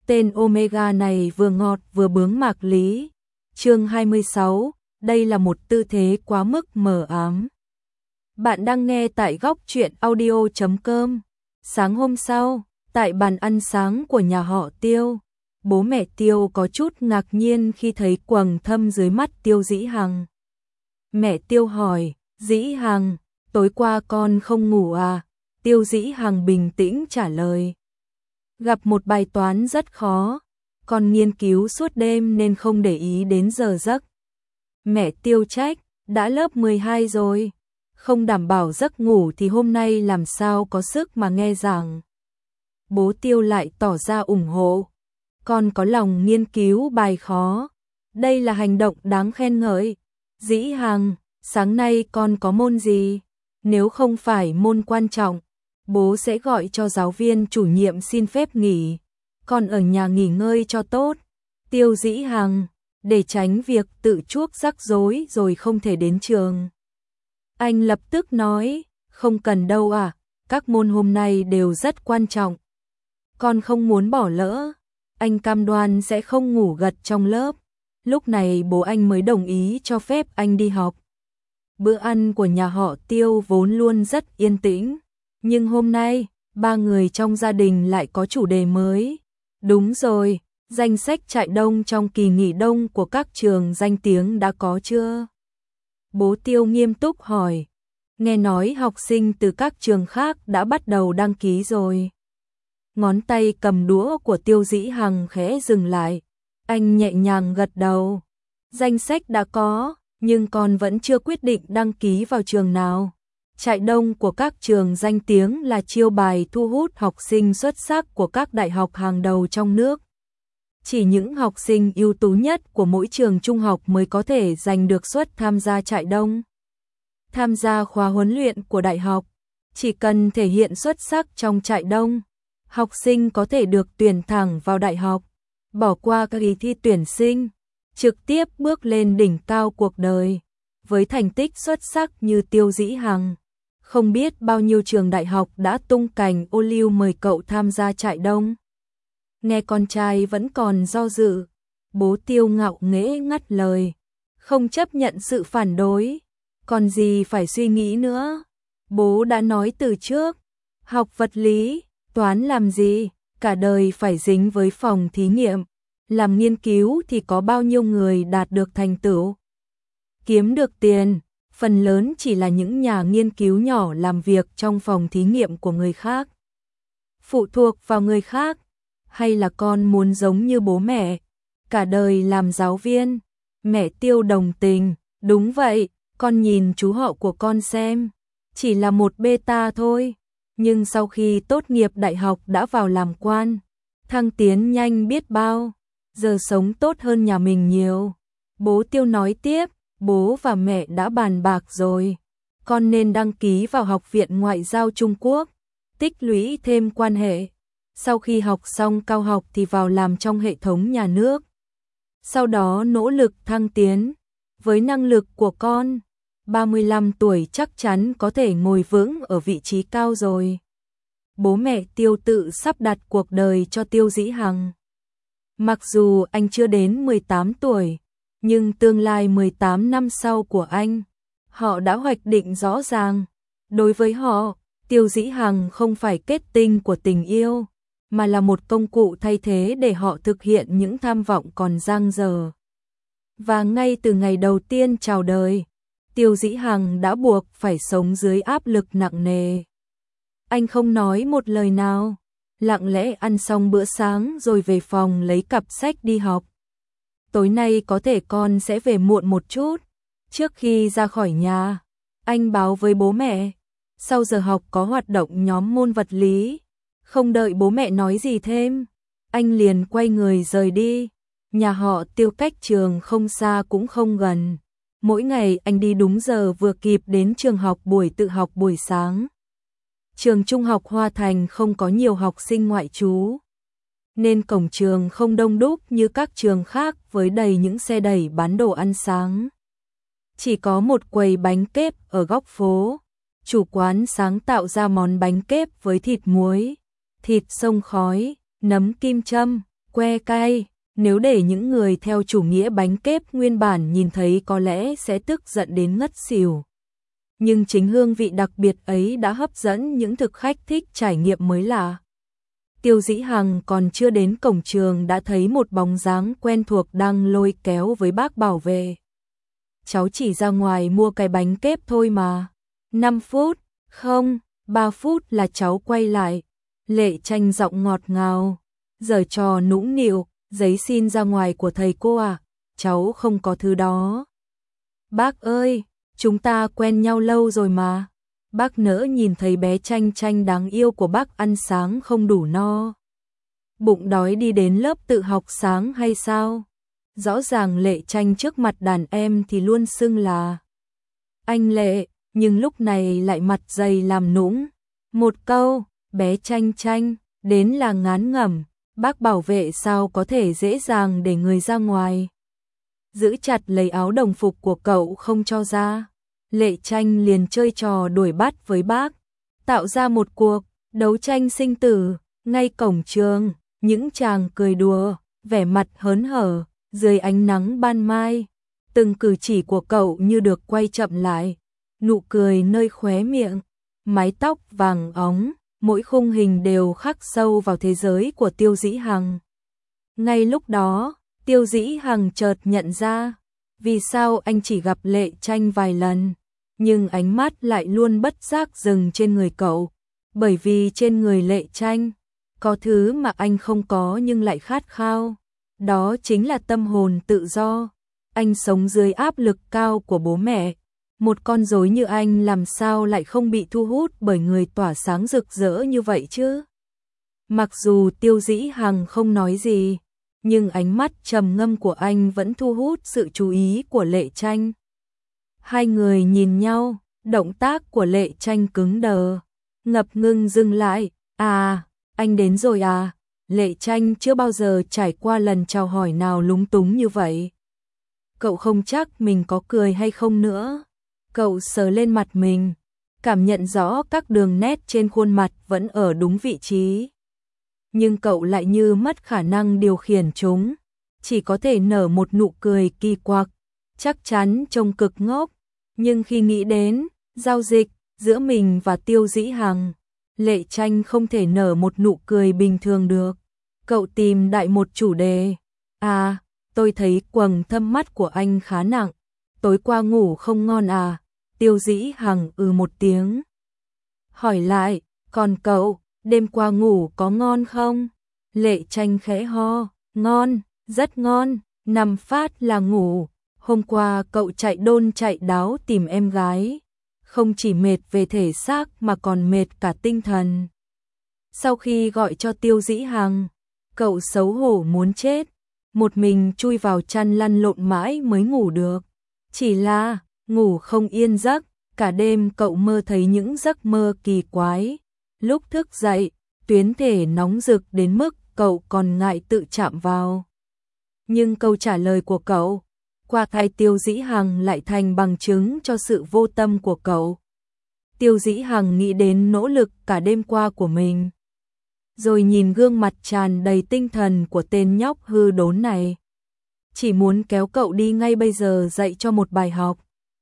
Tên Omega này vừa ngọt vừa bướng mạc lý. Chương 26, đây là một tư thế quá mức mờ ám. Bạn đang nghe tại góc truyện audio.com. Sáng hôm sau, tại bàn ăn sáng của nhà họ Tiêu, bố mẹ Tiêu có chút ngạc nhiên khi thấy quầng thâm dưới mắt Tiêu Dĩ Hằng. Mẹ Tiêu hỏi, Dĩ Hằng, tối qua con không ngủ à? Tiêu Dĩ Hằng bình tĩnh trả lời. Gặp một bài toán rất khó, con nghiên cứu suốt đêm nên không để ý đến giờ giấc. Mẹ Tiêu trách, đã lớp 12 rồi, không đảm bảo giấc ngủ thì hôm nay làm sao có sức mà nghe giảng. Bố Tiêu lại tỏ ra ủng hộ, con có lòng nghiên cứu bài khó, đây là hành động đáng khen ngợi. Dĩ Hằng, sáng nay con có môn gì? Nếu không phải môn quan trọng, bố sẽ gọi cho giáo viên chủ nhiệm xin phép nghỉ, con ở nhà nghỉ ngơi cho tốt. Tiêu Dĩ Hằng, để tránh việc tự chuốc rắc rối rồi không thể đến trường. Anh lập tức nói, không cần đâu à, các môn hôm nay đều rất quan trọng. Con không muốn bỏ lỡ, anh cam đoan sẽ không ngủ gật trong lớp. Lúc này bố anh mới đồng ý cho phép anh đi học. Bữa ăn của nhà họ Tiêu vốn luôn rất yên tĩnh, nhưng hôm nay, ba người trong gia đình lại có chủ đề mới. Đúng rồi, danh sách trại đông trong kỳ nghỉ đông của các trường danh tiếng đã có chưa? Bố Tiêu nghiêm túc hỏi. Nghe nói học sinh từ các trường khác đã bắt đầu đăng ký rồi. Ngón tay cầm đũa của Tiêu Dĩ Hằng khẽ dừng lại. Anh nhẹ nhàng gật đầu. Danh sách đã có, nhưng con vẫn chưa quyết định đăng ký vào trường nào. Trại đông của các trường danh tiếng là chiêu bài thu hút học sinh xuất sắc của các đại học hàng đầu trong nước. Chỉ những học sinh ưu tú nhất của mỗi trường trung học mới có thể giành được suất tham gia trại đông. Tham gia khóa huấn luyện của đại học, chỉ cần thể hiện xuất sắc trong trại đông, học sinh có thể được tuyển thẳng vào đại học, bỏ qua các kỳ thi tuyển sinh, trực tiếp bước lên đỉnh cao cuộc đời. Với thành tích xuất sắc như Tiêu Dĩ Hằng, không biết bao nhiêu trường đại học đã tung cành ô liu mời cậu tham gia trại đông. Nghe con trai vẫn còn do dự, bố Tiêu ngạo nghễ ngắt lời, không chấp nhận sự phản đối, còn gì phải suy nghĩ nữa. Bố đã nói từ trước, học vật lý, toán làm gì, cả đời phải dính với phòng thí nghiệm, làm nghiên cứu thì có bao nhiêu người đạt được thành tựu. Kiếm được tiền, phần lớn chỉ là những nhà nghiên cứu nhỏ làm việc trong phòng thí nghiệm của người khác. Phụ thuộc vào người khác, hay là con muốn giống như bố mẹ, cả đời làm giáo viên? Mẹ Tiêu đồng tình, đúng vậy, con nhìn chú họ của con xem, chỉ là một beta thôi, nhưng sau khi tốt nghiệp đại học đã vào làm quan, thăng tiến nhanh biết bao, giờ sống tốt hơn nhà mình nhiều. Bố Tiêu nói tiếp, bố và mẹ đã bàn bạc rồi, con nên đăng ký vào Học viện Ngoại giao Trung Quốc, tích lũy thêm quan hệ. Sau khi học xong cao học thì vào làm trong hệ thống nhà nước. Sau đó nỗ lực thăng tiến. Với năng lực của con, 35 tuổi chắc chắn có thể ngồi vững ở vị trí cao rồi. Bố mẹ Tiêu tự sắp đặt cuộc đời cho Tiêu Dĩ Hằng. Mặc dù anh chưa đến 18 tuổi, nhưng tương lai 18 năm sau của anh, họ đã hoạch định rõ ràng. Đối với họ, Tiêu Dĩ Hằng không phải kết tinh của tình yêu, mà là một công cụ thay thế để họ thực hiện những tham vọng còn dang dở. Và ngay từ ngày đầu tiên chào đời, Tiêu Dĩ Hằng đã buộc phải sống dưới áp lực nặng nề. Anh không nói một lời nào, lặng lẽ ăn xong bữa sáng rồi về phòng lấy cặp sách đi học. Tối nay có thể con sẽ về muộn một chút. Trước khi ra khỏi nhà, anh báo với bố mẹ, sau giờ học có hoạt động nhóm môn vật lý. Không đợi bố mẹ nói gì thêm, anh liền quay người rời đi. Nhà họ Tiêu cách trường không xa cũng không gần. Mỗi ngày anh đi đúng giờ vừa kịp đến trường học buổi tự học buổi sáng. Trường Trung học Hoa Thành không có nhiều học sinh ngoại trú, nên cổng trường không đông đúc như các trường khác với đầy những xe đẩy bán đồ ăn sáng. Chỉ có một quầy bánh kếp ở góc phố. Chủ quán sáng tạo ra món bánh kếp với thịt muối, thịt xông khói, nấm kim châm, que cay, nếu để những người theo chủ nghĩa bánh kép nguyên bản nhìn thấy có lẽ sẽ tức giận đến ngất xỉu. Nhưng chính hương vị đặc biệt ấy đã hấp dẫn những thực khách thích trải nghiệm mới lạ. Tiêu Dĩ Hằng còn chưa đến cổng trường đã thấy một bóng dáng quen thuộc đang lôi kéo với bác bảo vệ. Cháu chỉ ra ngoài mua cái bánh kép thôi mà. 5 phút, không, 3 phút là cháu quay lại. Lệ Tranh giọng ngọt ngào, giở trò nũng nịu, giấy xin ra ngoài của thầy cô à, cháu không có thứ đó. Bác ơi, chúng ta quen nhau lâu rồi mà. Bác nỡ nhìn thấy bé Tranh Tranh đáng yêu của bác ăn sáng không đủ no. Bụng đói đi đến lớp tự học sáng hay sao? Rõ ràng Lệ Tranh trước mặt đàn em thì luôn xưng là anh Lệ, nhưng lúc này lại mặt dày làm nũng. Một câu, bé Tranh Tranh, đến là ngán ngẩm, bác bảo vệ sao có thể dễ dàng để người ra ngoài. Giữ chặt lấy áo đồng phục của cậu không cho ra. Lệ Tranh liền chơi trò đuổi bắt với bác, tạo ra một cuộc đấu tranh sinh tử, ngay cổng trường, những chàng cười đùa, vẻ mặt hớn hở, dưới ánh nắng ban mai. Từng cử chỉ của cậu như được quay chậm lại, nụ cười nơi khóe miệng, mái tóc vàng óng, mỗi khung hình đều khắc sâu vào thế giới của Tiêu Dĩ Hằng. Ngay lúc đó, Tiêu Dĩ Hằng chợt nhận ra, vì sao anh chỉ gặp Lệ Tranh vài lần, nhưng ánh mắt lại luôn bất giác dừng trên người cậu, bởi vì trên người Lệ Tranh có thứ mà anh không có nhưng lại khát khao, đó chính là tâm hồn tự do. Anh sống dưới áp lực cao của bố mẹ, một con rối như anh làm sao lại không bị thu hút bởi người tỏa sáng rực rỡ như vậy chứ? Mặc dù Tiêu Dĩ Hằng không nói gì, nhưng ánh mắt trầm ngâm của anh vẫn thu hút sự chú ý của Lệ Tranh. Hai người nhìn nhau, động tác của Lệ Tranh cứng đờ, ngập ngừng dừng lại. À, anh đến rồi à? Lệ Tranh chưa bao giờ trải qua lần chào hỏi nào lúng túng như vậy. Cậu không chắc mình có cười hay không nữa. Cậu sờ lên mặt mình, cảm nhận rõ các đường nét trên khuôn mặt vẫn ở đúng vị trí. Nhưng cậu lại như mất khả năng điều khiển chúng, chỉ có thể nở một nụ cười kỳ quặc, chắc chắn trông cực ngốc. Nhưng khi nghĩ đến giao dịch giữa mình và Tiêu Dĩ Hằng, Lệ Tranh không thể nở một nụ cười bình thường được. Cậu tìm đại một chủ đề. À, tôi thấy quầng thâm mắt của anh khá nặng. Tối qua ngủ không ngon à? Tiêu Dĩ Hằng một tiếng. Hỏi lại, còn cậu, đêm qua ngủ có ngon không? Lệ Tranh khẽ ho, ngon, rất ngon, nằm phát là ngủ. Hôm qua cậu chạy đôn chạy đáo tìm em gái, không chỉ mệt về thể xác mà còn mệt cả tinh thần. Sau khi gọi cho Tiêu Dĩ Hằng, cậu xấu hổ muốn chết, một mình chui vào chăn lăn lộn mãi mới ngủ được. Chỉ là ngủ không yên giấc, cả đêm cậu mơ thấy những giấc mơ kỳ quái. Lúc thức dậy, tuyến thể nóng rực đến mức cậu còn ngại tự chạm vào. Nhưng câu trả lời của cậu qua tai Tiêu Dĩ Hằng lại thành bằng chứng cho sự vô tâm của cậu. Tiêu Dĩ Hằng nghĩ đến nỗ lực cả đêm qua của mình, rồi nhìn gương mặt tràn đầy tinh thần của tên nhóc hư đốn này. Chỉ muốn kéo cậu đi ngay bây giờ dạy cho một bài học.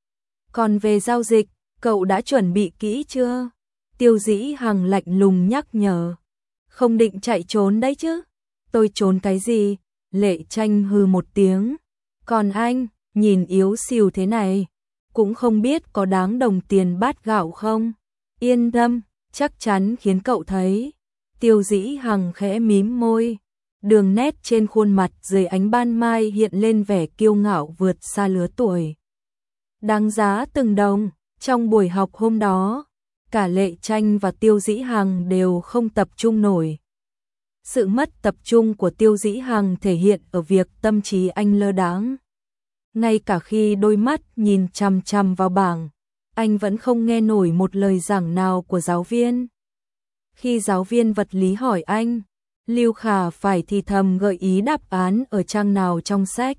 Còn về giao dịch, cậu đã chuẩn bị kỹ chưa? Tiêu Dĩ Hằng lạnh lùng nhắc nhở. Không định chạy trốn đấy chứ? Tôi trốn cái gì? Lệ Tranh hừ một tiếng. Còn anh, nhìn yếu xìu thế này, cũng không biết có đáng đồng tiền bát gạo không? Yên tâm, chắc chắn khiến cậu thấy. Tiêu Dĩ Hằng khẽ mím môi, đường nét trên khuôn mặt dưới ánh ban mai hiện lên vẻ kiêu ngạo vượt xa lứa tuổi. Đáng giá từng đồng. Trong buổi học hôm đó, cả Lệ Tranh và Tiêu Dĩ Hằng đều không tập trung nổi. Sự mất tập trung của Tiêu Dĩ Hằng thể hiện ở việc tâm trí anh lơ đãng. Ngay cả khi đôi mắt nhìn chằm chằm vào bảng, anh vẫn không nghe nổi một lời giảng nào của giáo viên. Khi giáo viên vật lý hỏi anh, Lưu Khả phải thì thầm gợi ý đáp án ở trang nào trong sách,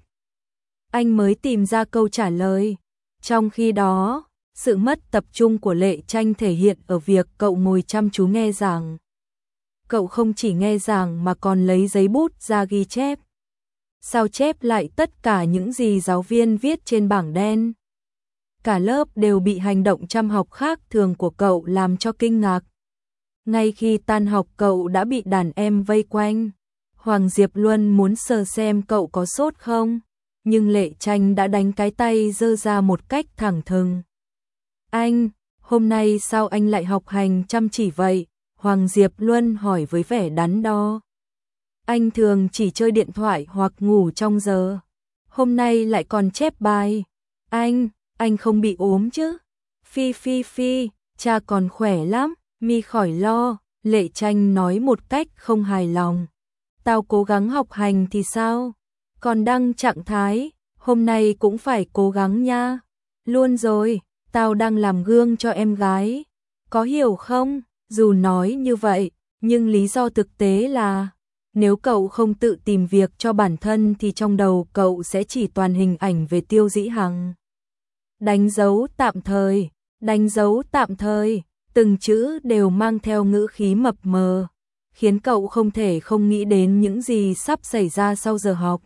anh mới tìm ra câu trả lời. Trong khi đó, sự mất tập trung của Lệ Tranh thể hiện ở việc cậu ngồi chăm chú nghe giảng. cậu không chỉ nghe giảng mà còn lấy giấy bút ra ghi chép. Sao chép lại tất cả những gì giáo viên viết trên bảng đen. Cả lớp đều bị hành động chăm học khác thường của cậu làm cho kinh ngạc. Ngay khi tan học cậu đã bị đàn em vây quanh. Hoàng Diệp Luân muốn sờ xem cậu có sốt không, nhưng Lệ Tranh đã đánh cái tay giơ ra một cách thẳng thừng. Anh, hôm nay sao anh lại học hành chăm chỉ vậy? Hoàng Diệp Luân hỏi với vẻ đắn đo. Anh thường chỉ chơi điện thoại hoặc ngủ trong giờ. Hôm nay lại còn chép bài. Anh không bị ốm chứ? Phi, cha còn khỏe lắm, mi khỏi lo, Lệ Tranh nói một cách không hài lòng. Tao cố gắng học hành thì sao? Còn đang trạng thái, hôm nay cũng phải cố gắng nha. Luôn rồi, tao đang làm gương cho em gái. Có hiểu không? Dù nói như vậy, nhưng lý do thực tế là nếu cậu không tự tìm việc cho bản thân thì trong đầu cậu sẽ chỉ toàn hình ảnh về Tiêu Dĩ Hằng. Đánh dấu tạm thời, từng chữ đều mang theo ngữ khí mập mờ, khiến cậu không thể không nghĩ đến những gì sắp xảy ra sau giờ học.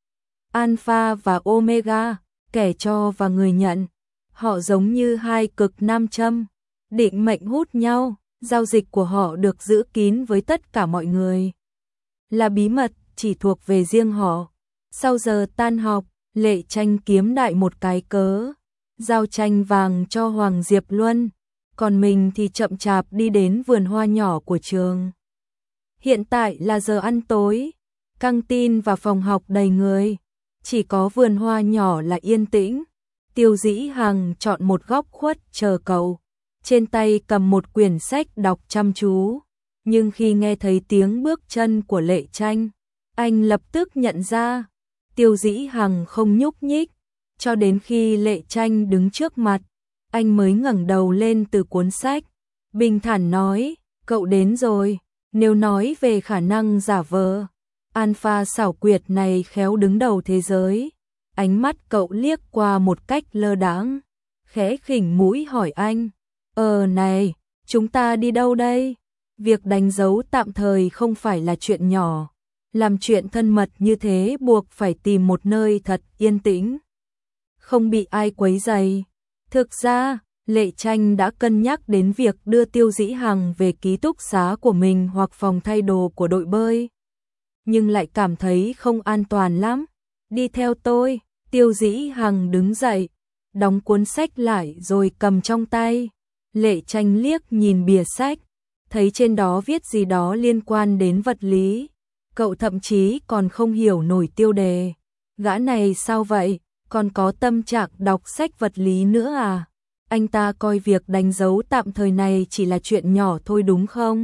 Alpha và Omega, kẻ cho và người nhận, họ giống như hai cực nam châm, định mệnh hút nhau, giao dịch của họ được giữ kín với tất cả mọi người. Là bí mật chỉ thuộc về riêng họ. Sau giờ tan học, Lệ Tranh kiếm đại một cái cớ, giao tranh vàng cho Hoàng Diệp Luân, còn mình thì chậm chạp đi đến vườn hoa nhỏ của trường. Hiện tại là giờ ăn tối, căng tin và phòng học đầy người, chỉ có vườn hoa nhỏ là yên tĩnh. Tiêu Dĩ Hằng chọn một góc khuất chờ cậu, trên tay cầm một quyển sách đọc chăm chú, nhưng khi nghe thấy tiếng bước chân của Lệ Tranh, anh lập tức nhận ra, Tiêu Dĩ Hằng không nhúc nhích, cho đến khi Lệ Tranh đứng trước mặt, anh mới ngẩng đầu lên từ cuốn sách, bình thản nói, cậu đến rồi. Nếu nói về khả năng giả vờ, Alpha xảo quyệt này khéo đứng đầu thế giới. Ánh mắt cậu liếc qua một cách lơ đãng, khẽ khỉnh mũi hỏi anh, này, chúng ta đi đâu đây? Việc đánh dấu tạm thời không phải là chuyện nhỏ, làm chuyện thân mật như thế buộc phải tìm một nơi thật yên tĩnh, không bị ai quấy rầy. Thực ra, Lệ Tranh đã cân nhắc đến việc đưa Tiêu Dĩ Hằng về ký túc xá của mình hoặc phòng thay đồ của đội bơi, nhưng lại cảm thấy không an toàn lắm. Đi theo tôi. Tiêu Dĩ Hằng đứng dậy, đóng cuốn sách lại rồi cầm trong tay. Lệ Tranh liếc nhìn bìa sách, thấy trên đó viết gì đó liên quan đến vật lý. Cậu thậm chí còn không hiểu nổi tiêu đề. Gã này sao vậy? Còn có tâm trạng đọc sách vật lý nữa à? Anh ta coi việc đánh dấu tạm thời này chỉ là chuyện nhỏ thôi đúng không?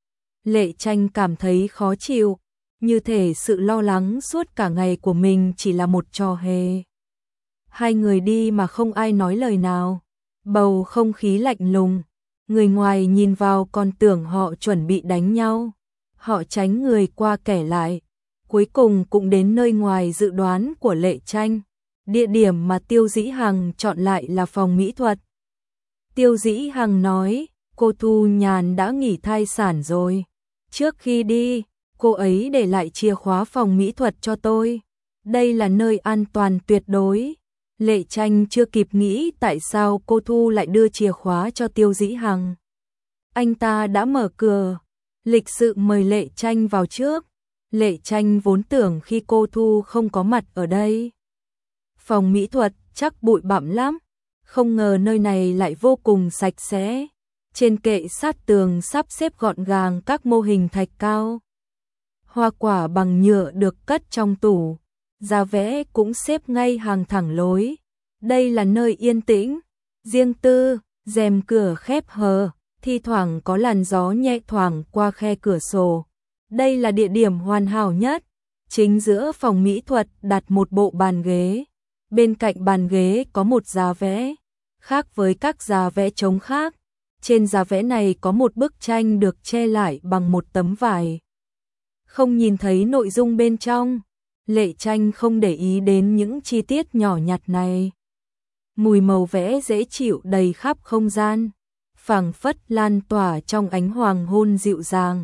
Lệ Tranh cảm thấy khó chịu, như thể sự lo lắng suốt cả ngày của mình chỉ là một trò hề. Hai người đi mà không ai nói lời nào, bầu không khí lạnh lùng, người ngoài nhìn vào còn tưởng họ chuẩn bị đánh nhau. Họ tránh người qua kẻ lại, cuối cùng cũng đến nơi ngoài dự đoán của Lệ Tranh. Địa điểm mà Tiêu Dĩ Hằng chọn lại là phòng mỹ thuật. Tiêu Dĩ Hằng nói, cô Thu Nhàn đã nghỉ thai sản rồi. Trước khi đi, cô ấy để lại chìa khóa phòng mỹ thuật cho tôi. Đây là nơi an toàn tuyệt đối. Lệ Tranh chưa kịp nghĩ tại sao cô Thu lại đưa chìa khóa cho Tiêu Dĩ Hằng. Anh ta đã mở cửa, lịch sự mời Lệ Tranh vào trước. Lệ Tranh vốn tưởng khi cô Thu không có mặt ở đây, phòng mỹ thuật chắc bụi bặm lắm, không ngờ nơi này lại vô cùng sạch sẽ. Trên kệ sát tường sắp xếp gọn gàng các mô hình thạch cao. Hoa quả bằng nhựa được cất trong tủ, giá vẽ cũng xếp ngay hàng thẳng lối. Đây là nơi yên tĩnh, riêng tư, rèm cửa khép hờ, thi thoảng có làn gió nhẹ thoảng qua khe cửa sổ. Đây là địa điểm hoàn hảo nhất. Chính giữa phòng mỹ thuật đặt một bộ bàn ghế. Bên cạnh bàn ghế có một giá vẽ, khác với các giá vẽ trống khác. Trên giá vẽ này có một bức tranh được che lại bằng một tấm vải. Không nhìn thấy nội dung bên trong, Lệ Tranh không để ý đến những chi tiết nhỏ nhặt này. Mùi màu vẽ dễ chịu đầy khắp không gian, phảng phất lan tỏa trong ánh hoàng hôn dịu dàng.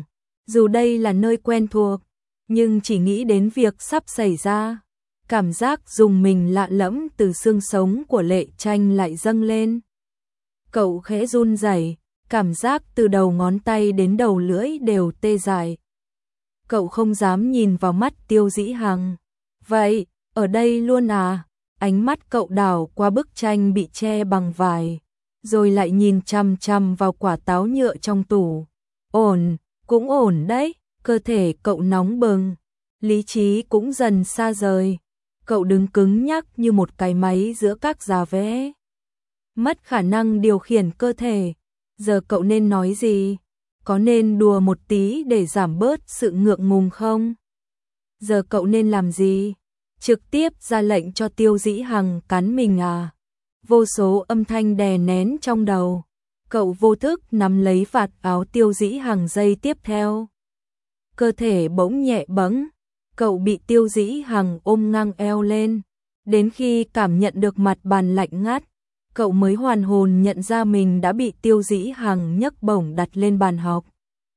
Dù đây là nơi quen thuộc, nhưng chỉ nghĩ đến việc sắp xảy ra, cảm giác rùng mình lạ lẫm từ xương sống của Lệ Tranh lại dâng lên. Cậu khẽ run rẩy, cảm giác từ đầu ngón tay đến đầu lưỡi đều tê dại. Cậu không dám nhìn vào mắt Tiêu Dĩ Hằng. Vậy, ở đây luôn à? Ánh mắt cậu đảo qua bức tranh bị che bằng vải, rồi lại nhìn chằm chằm vào quả táo nhựa trong tủ. Ổn, cũng ổn đấy, cơ thể cậu nóng bừng, lý trí cũng dần xa rời. Cậu đứng cứng nhắc như một cái máy giữa các giá vẽ. Mất khả năng điều khiển cơ thể. Giờ cậu nên nói gì? Có nên đùa một tí để giảm bớt sự ngượng ngùng không? Giờ cậu nên làm gì? Trực tiếp ra lệnh cho Tiêu Dĩ Hằng cắn mình à? Vô số âm thanh đè nén trong đầu. Cậu vô thức nắm lấy vạt áo Tiêu Dĩ Hằng giây tiếp theo. Cơ thể bỗng nhẹ bẫng. Cậu bị Tiêu Dĩ Hằng ôm ngang eo lên. Đến khi cảm nhận được mặt bàn lạnh ngắt, cậu mới hoàn hồn nhận ra mình đã bị Tiêu Dĩ Hằng nhấc bổng đặt lên bàn học.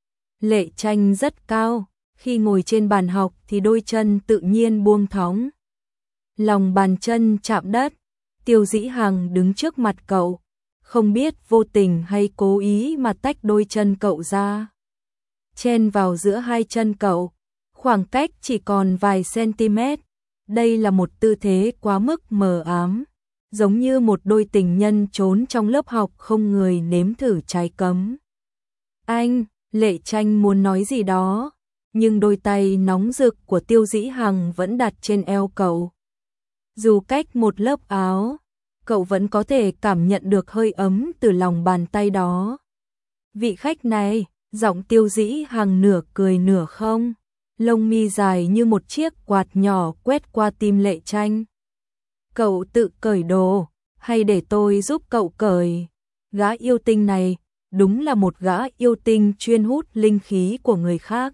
Lệ Tranh rất cao, khi ngồi trên bàn học thì đôi chân tự nhiên buông thõng. Lòng bàn chân chạm đất, Tiêu Dĩ Hằng đứng trước mặt cậu, không biết vô tình hay cố ý mà tách đôi chân cậu ra. Chen vào giữa hai chân cậu, khoảng cách chỉ còn vài cm. Đây là một tư thế quá mức mờ ám, giống như một đôi tình nhân trốn trong lớp học không người nếm thử trái cấm. Anh, Lệ Tranh muốn nói gì đó, nhưng đôi tay nóng rực của Tiêu Dĩ Hằng vẫn đặt trên eo cậu. Dù cách một lớp áo, cậu vẫn có thể cảm nhận được hơi ấm từ lòng bàn tay đó. Vị khách này, giọng Tiêu Dĩ Hằng nửa cười nửa không, lông mi dài như một chiếc quạt nhỏ quét qua tim Lệ Tranh. Cậu tự cởi đồ, hay để tôi giúp cậu cởi? Gã yêu tinh này, đúng là một gã yêu tinh chuyên hút linh khí của người khác.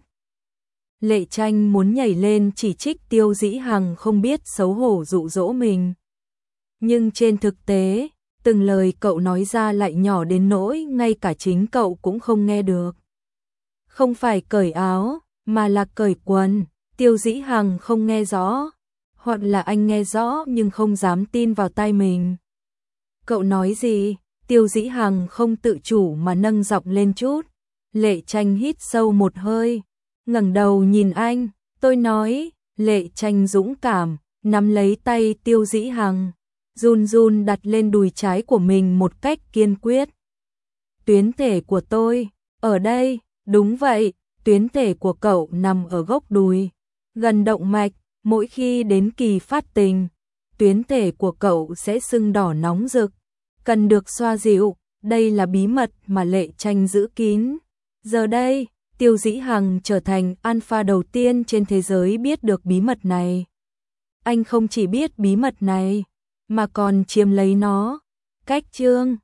Lệ Tranh muốn nhảy lên chỉ trích Tiêu Dĩ Hằng không biết xấu hổ dụ dỗ mình. Nhưng trên thực tế, từng lời cậu nói ra lại nhỏ đến nỗi ngay cả chính cậu cũng không nghe được. Không phải cởi áo, mà là cởi quần. Tiêu Dĩ Hằng không nghe rõ, hoặc là anh nghe rõ nhưng không dám tin vào tai mình. Cậu nói gì? Tiêu Dĩ Hằng không tự chủ mà nâng giọng lên chút. Lệ Tranh hít sâu một hơi, ngẩng đầu nhìn anh. Tôi nói. Lệ Tranh dũng cảm nắm lấy tay Tiêu Dĩ Hằng, run run đặt lên đùi trái của mình một cách kiên quyết. Tuyến thể của tôi ở đây. Đúng vậy, tuyến thể của cậu nằm ở gốc đùi, gần động mạch. Mỗi khi đến kỳ phát tình, tuyến thể của cậu sẽ sưng đỏ nóng rực, cần được xoa dịu. Đây là bí mật mà Lệ Tranh giữ kín. Giờ đây, Tiêu Dĩ Hằng trở thành alpha đầu tiên trên thế giới biết được bí mật này. Anh không chỉ biết bí mật này, mà còn chiếm lấy nó. Cách chương